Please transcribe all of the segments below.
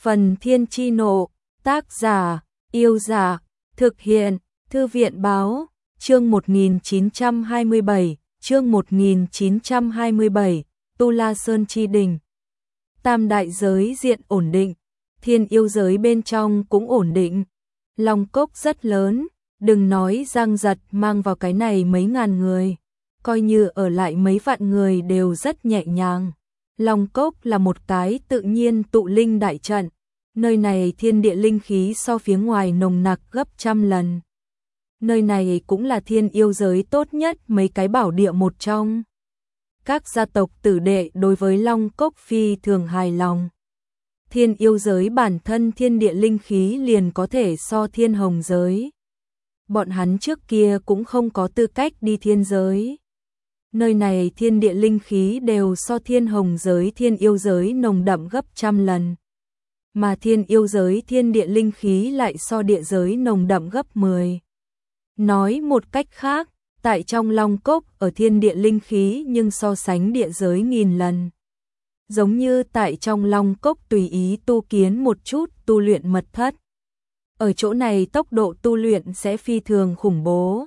Phần Thiên Chi Nộ, tác giả, Yêu Giả, thực hiện, Thư viện Báo, chương 1927, chương 1927, Tu La Sơn Chi Đình. Tam đại giới diện ổn định, thiên yêu giới bên trong cũng ổn định. Long cốc rất lớn, đừng nói Giang Giật mang vào cái này mấy ngàn người, coi như ở lại mấy vạn người đều rất nhẹ nhàng. Long cốc là một cái tự nhiên tụ linh đại trận, nơi này thiên địa linh khí so phía ngoài nồng nặc gấp trăm lần. Nơi này cũng là thiên yêu giới tốt nhất mấy cái bảo địa một trong. Các gia tộc tử đệ đối với Long cốc phi thường hài lòng. Thiên yêu giới bản thân thiên địa linh khí liền có thể so thiên hồng giới. Bọn hắn trước kia cũng không có tư cách đi thiên giới. Nơi này thiên địa linh khí đều so thiên hồng giới thiên yêu giới nồng đậm gấp trăm lần. Mà thiên yêu giới thiên địa linh khí lại so địa giới nồng đậm gấp 10. Nói một cách khác, tại trong Long cốc ở thiên địa linh khí nhưng so sánh địa giới nghìn lần. Giống như tại trong Long cốc tùy ý tu kiến một chút tu luyện mật thất. Ở chỗ này tốc độ tu luyện sẽ phi thường khủng bố.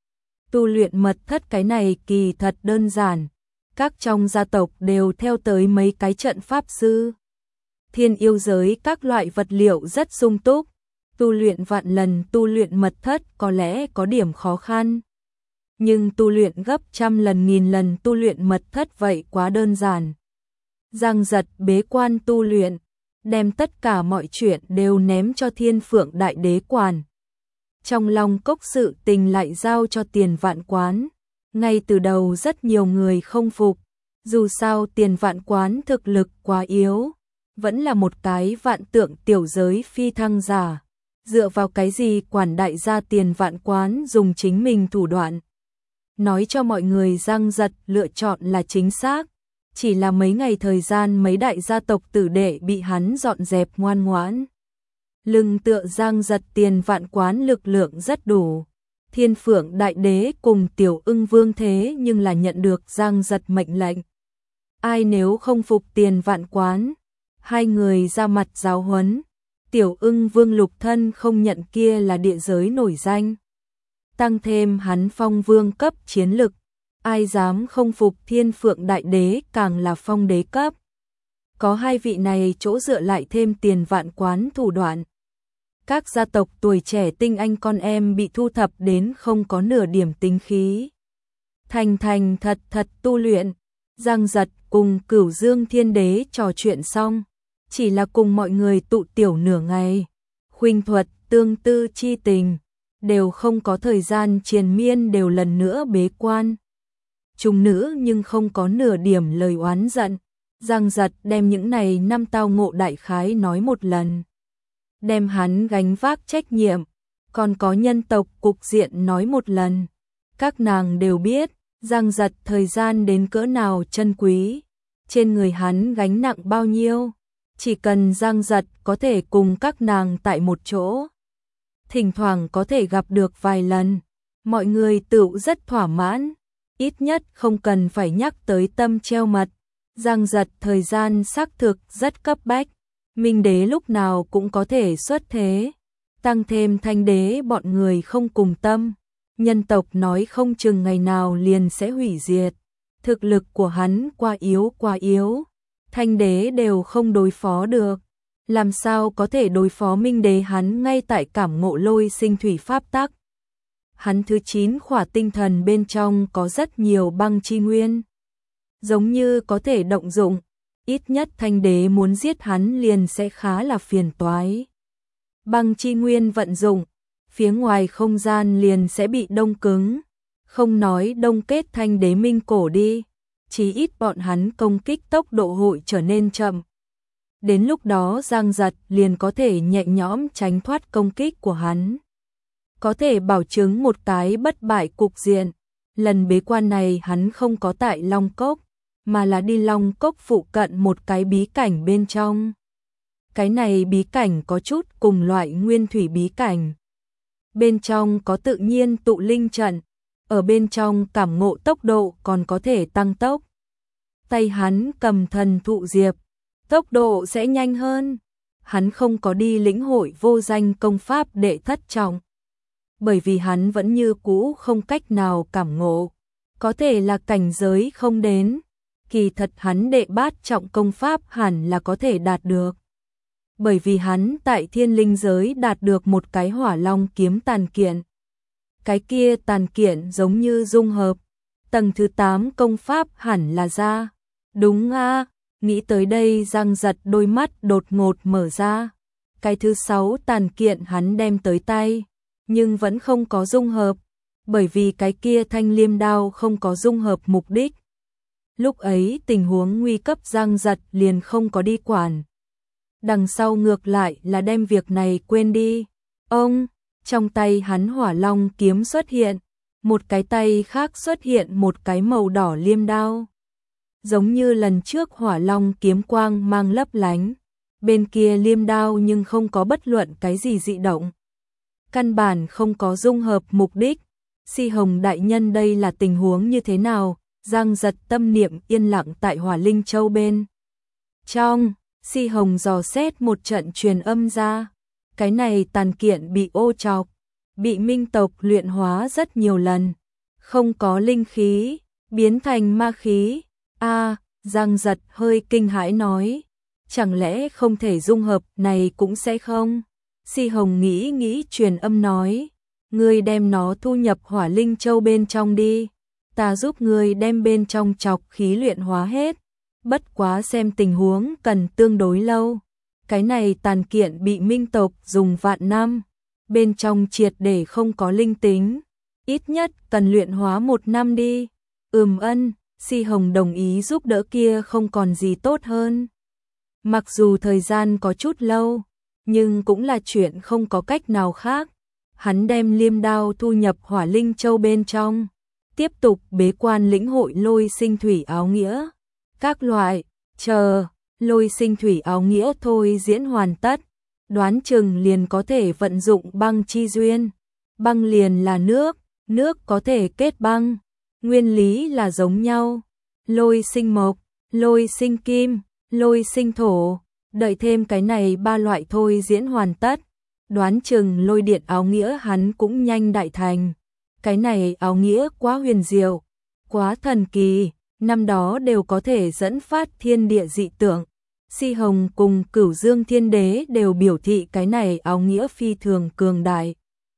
Tu luyện mật thất cái này kỳ thật đơn giản. Các trong gia tộc đều theo tới mấy cái trận pháp sư. Thiên yêu giới các loại vật liệu rất sung túc. Tu luyện vạn lần tu luyện mật thất có lẽ có điểm khó khăn. Nhưng tu luyện gấp trăm lần nghìn lần tu luyện mật thất vậy quá đơn giản. Giang Giật bế quan tu luyện, đem tất cả mọi chuyện đều ném cho Thiên Phượng Đại Đế quản. Trong Long cốc sự tình lại giao cho Tiền Vạn Quán. Ngay từ đầu rất nhiều người không phục, dù sao Tiền Vạn Quán thực lực quá yếu, vẫn là một cái vạn tượng tiểu giới phi thăng giả. Dựa vào cái gì quản đại gia Tiền Vạn Quán dùng chính mình thủ đoạn. Nói cho mọi người Giang Giật lựa chọn là chính xác. Chỉ là mấy ngày thời gian mấy đại gia tộc tử đệ bị hắn dọn dẹp ngoan ngoãn. Lưng tựa Giang Giật Tiền Vạn Quán lực lượng rất đủ. Thiên Phượng Đại Đế cùng Tiểu Ưng Vương thế nhưng là nhận được Giang Giật mệnh lệnh. Ai nếu không phục Tiền Vạn Quán, hai người ra mặt giáo huấn. Tiểu Ưng Vương lục thân không nhận kia là địa giới nổi danh. Tăng thêm hắn phong vương cấp chiến lực. Ai dám không phục Thiên Phượng Đại Đế càng là phong đế cấp. Có hai vị này chỗ dựa lại thêm Tiền Vạn Quán thủ đoạn. Các gia tộc tuổi trẻ tinh anh con em bị thu thập đến không có nửa điểm tính khí. Thành thật thật tu luyện. Giang Giật cùng Cửu Dương Thiên Đế trò chuyện xong. Chỉ là cùng mọi người tụ tiểu nửa ngày. Khuynh thuật, tương tư chi tình. Đều không có thời gian triền miên đều lần nữa bế quan. Chúng nữ nhưng không có nửa điểm lời oán giận. Giang Giật đem những này năm tao ngộ đại khái nói một lần. Đem hắn gánh vác trách nhiệm. Còn có nhân tộc cục diện nói một lần. Các nàng đều biết Giang Giật thời gian đến cỡ nào chân quý. Trên người hắn gánh nặng bao nhiêu. Chỉ cần Giang Giật có thể cùng các nàng tại một chỗ. Thỉnh thoảng có thể gặp được vài lần. Mọi người tự rất thỏa mãn. Ít nhất không cần phải nhắc tới tâm treo mật. Giang Giật thời gian xác thực rất cấp bách. Minh đế lúc nào cũng có thể xuất thế. Tăng thêm Thanh đế bọn người không cùng tâm. Nhân tộc nói không chừng ngày nào liền sẽ hủy diệt. Thực lực của hắn quá yếu. Thanh đế đều không đối phó được. Làm sao có thể đối phó Minh đế hắn ngay tại cảm ngộ lôi sinh thủy pháp tắc. Hắn thứ 9 khỏa tinh thần bên trong có rất nhiều băng chi nguyên. Giống như có thể động dụng, ít nhất Thanh đế muốn giết hắn liền sẽ khá là phiền toái. Băng chi nguyên vận dụng, phía ngoài không gian liền sẽ bị đông cứng. Không nói đông kết Thanh đế minh cổ đi, chí ít bọn hắn công kích tốc độ hội trở nên chậm. Đến lúc đó Giang Giật liền có thể nhẹ nhõm tránh thoát công kích của hắn. Có thể bảo chứng một cái bất bại cục diện. Lần bế quan này hắn không có tại Long cốc, mà là đi Long cốc phụ cận một cái bí cảnh bên trong. Cái này bí cảnh có chút cùng loại nguyên thủy bí cảnh. Bên trong có tự nhiên tụ linh trận, ở bên trong cảm ngộ tốc độ còn có thể tăng tốc. Tay hắn cầm thần thụ diệp, tốc độ sẽ nhanh hơn. hắn không có đi lĩnh hội vô danh công pháp đệ thất trọng. Bởi vì hắn vẫn như cũ không cách nào cảm ngộ, có thể là cảnh giới không đến, kỳ thật hắn đệ bát trọng công pháp hẳn là có thể đạt được. Bởi vì hắn tại thiên linh giới đạt được một cái hỏa long kiếm tàn kiện. Cái kia tàn kiện giống như dung hợp, tầng thứ 8 công pháp hẳn là ra. Đúng a, nghĩ tới đây Giang Giật đôi mắt đột ngột mở ra. Cái thứ 6 tàn kiện hắn đem tới tay, nhưng vẫn không có dung hợp, bởi vì cái kia thanh liêm đao không có dung hợp mục đích. Lúc ấy tình huống nguy cấp Giang Giật liền không có đi quản. Đằng sau ngược lại là đem việc này quên đi. Ông, trong tay hắn hỏa long kiếm xuất hiện, một cái tay khác xuất hiện một cái màu đỏ liêm đao. Giống như lần trước hỏa long kiếm quang mang lấp lánh, bên kia liêm đao nhưng không có bất luận cái gì dị động. Căn bản không có dung hợp mục đích. Si Hồng đại nhân đây là tình huống như thế nào? Giang Giật tâm niệm yên lặng tại Hỏa Linh Châu bên trong, Si Hồng dò xét một trận truyền âm ra. Cái này tàn kiện bị ô chọc, bị minh tộc luyện hóa rất nhiều lần, không có linh khí, biến thành ma khí. Giang Giật hơi kinh hãi nói, chẳng lẽ không thể dung hợp này cũng sẽ không? Si Hồng nghĩ truyền âm nói, ngươi đem nó thu nhập Hỏa Linh Châu bên trong đi, ta giúp ngươi đem bên trong chọc khí luyện hóa hết, bất quá xem tình huống cần tương đối lâu. Cái này tàn kiện bị minh tộc dùng vạn năm, bên trong triệt để không có linh tính, ít nhất cần luyện hóa 1 năm đi. Si Hồng đồng ý giúp đỡ kia không còn gì tốt hơn. Mặc dù thời gian có chút lâu, nhưng cũng là chuyện không có cách nào khác. Hắn đem liêm đao thu nhập Hỏa Linh Châu bên trong, tiếp tục bế quan lĩnh hội lôi sinh thủy áo nghĩa. Các loại, chờ, lôi sinh thủy áo nghĩa thôi diễn hoàn tất, đoán chừng liền có thể vận dụng băng chi duyên. Băng liền là nước, nước có thể kết băng, nguyên lý là giống nhau. Lôi sinh mộc, lôi sinh kim, lôi sinh thổ, đợi thêm cái này 3 loại thôi diễn hoàn tất, đoán chừng lôi điện áo nghĩa hắn cũng nhanh đại thành. Cái này áo nghĩa quá huyền diệu, quá thần kỳ, năm đó đều có thể dẫn phát thiên địa dị tượng. Si Hồng cùng Cửu Dương Thiên Đế đều biểu thị cái này áo nghĩa phi thường cường đại.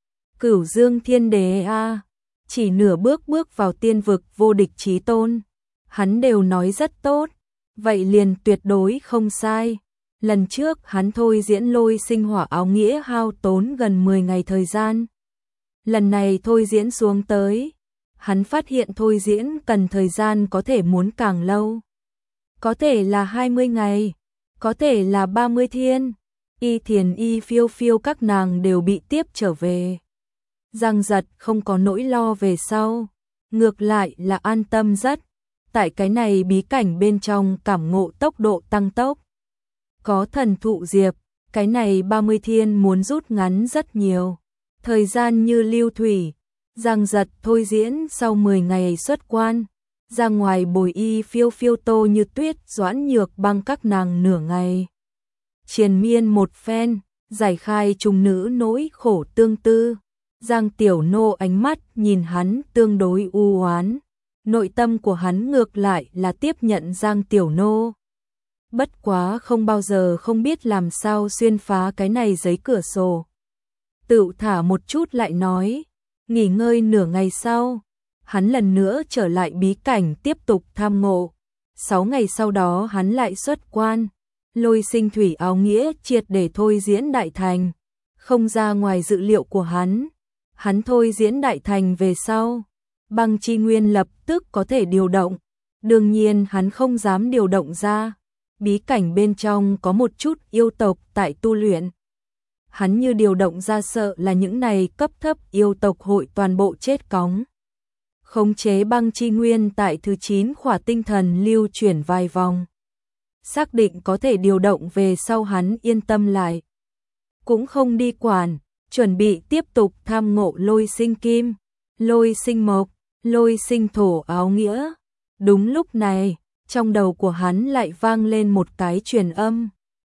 Cửu Dương Thiên Đế chỉ nửa bước vào tiên vực vô địch chí tôn, hắn đều nói rất tốt, vậy liền tuyệt đối không sai. Lần trước hắn thôi diễn lôi sinh hỏa áo nghĩa hao tốn gần 10 ngày thời gian. Lần này thôi diễn xuống tới, hắn phát hiện thôi diễn cần thời gian có thể muốn càng lâu. Có thể là 20 ngày, có thể là 30 thiên. Y Thiền Y Phiêu Phiêu các nàng đều bị tiếp trở về. Giang Giật không có nỗi lo về sau, ngược lại là an tâm rất. Tại cái này bí cảnh bên trong cảm ngộ tốc độ tăng tốc. Có thần thụ diệp, cái này 30 thiên muốn rút ngắn rất nhiều. Thời gian như lưu thủy, Giang Giật thôi diễn sau 10 ngày xuất quan, ra ngoài bồi Y Phiêu Phiêu Tô Như Tuyết Doãn Nhược Băng các nàng nửa ngày. Triền miên một phen, giải khai trùng nữ nỗi khổ tương tư. Giang Tiểu Nô ánh mắt nhìn hắn tương đối u oán, nội tâm của hắn ngược lại là tiếp nhận Giang Tiểu Nô. Bất quá không bao giờ không biết làm sao xuyên phá cái này giấy cửa sổ. Tự thả một chút lại nói, nghỉ ngơi nửa ngày sau, hắn lần nữa trở lại bí cảnh tiếp tục tham ngộ. 6 ngày sau đó hắn lại xuất quan, lôi sinh thủy áo nghĩa triệt để thôi diễn đại thành, không ra ngoài dự liệu của hắn. Hắn thôi diễn đại thành về sau, băng chi nguyên lập tức có thể điều động, đương nhiên hắn không dám điều động ra. Bí cảnh bên trong có một chút yêu tộc tại tu luyện. Hắn như điều động ra sợ là những này cấp thấp yêu tộc hội toàn bộ chết cóng. Khống chế băng chi nguyên tại thứ 9 khỏa tinh thần lưu chuyển vài vòng. Xác định có thể điều động về sau hắn yên tâm lại. Cũng không đi quản, chuẩn bị tiếp tục tham ngộ lôi sinh kim, lôi sinh mộc, lôi sinh thổ áo nghĩa. Đúng lúc này, trong đầu của hắn lại vang lên một cái truyền âm.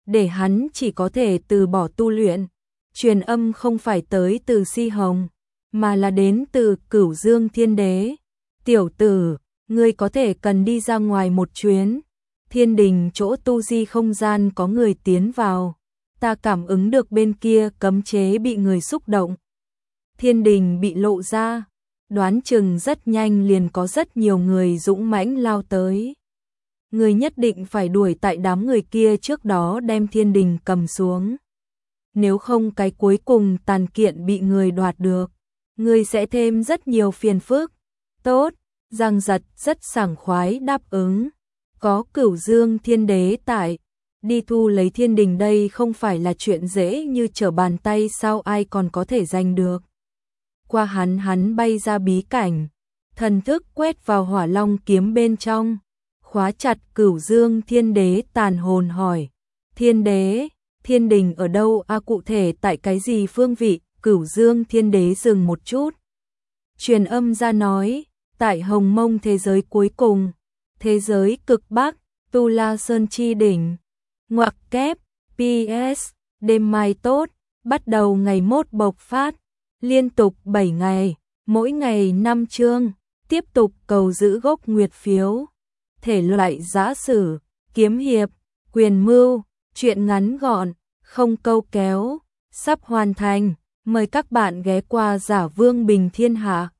để hắn chỉ có thể từ bỏ tu luyện. Truyền âm không phải tới từ Si Hồng, mà là đến từ Cửu Dương Thiên Đế. Tiểu tử, ngươi có thể cần đi ra ngoài một chuyến. Thiên đình chỗ tu di không gian có người tiến vào. Ta cảm ứng được bên kia cấm chế bị người xúc động. Thiên đình bị lộ ra, đoán chừng rất nhanh liền có rất nhiều người dũng mãnh lao tới. Người nhất định phải đuổi tại đám người kia trước đó đem thiên đình cầm xuống. Nếu không cái cuối cùng tàn kiện bị người đoạt được, người sẽ thêm rất nhiều phiền phức. Tốt, Giang Giật rất sảng khoái đáp ứng. Có Cửu Dương Thiên Đế tại, đi thu lấy thiên đình đây không phải là chuyện dễ như trở bàn tay, sao ai còn có thể giành được. Qua hắn bay ra bí cảnh, thần thức quét vào Hỏa Long kiếm bên trong, khóa chặt Cửu Dương Thiên Đế, tàn hồn hỏi: Thiên Đế, thiên đình ở đâu a, cụ thể tại cái gì phương vị? Cửu Dương Thiên Đế dừng một chút, truyền âm ra nói: tại Hồng Mông thế giới cuối cùng, thế giới cực Bắc, Tu La Sơn chi đỉnh. Ngoặc kép, PS, đêm mai tốt, bắt đầu ngày mốt bộc phát, liên tục 7 ngày, mỗi ngày 5 chương, tiếp tục cầu giữ gốc nguyệt phiếu. Thể loại giã sử, kiếm hiệp, quyền mưu, truyện ngắn gọn, không câu kéo, sắp hoàn thành, mời các bạn ghé qua Giả Vương Bình Thiên Hạ.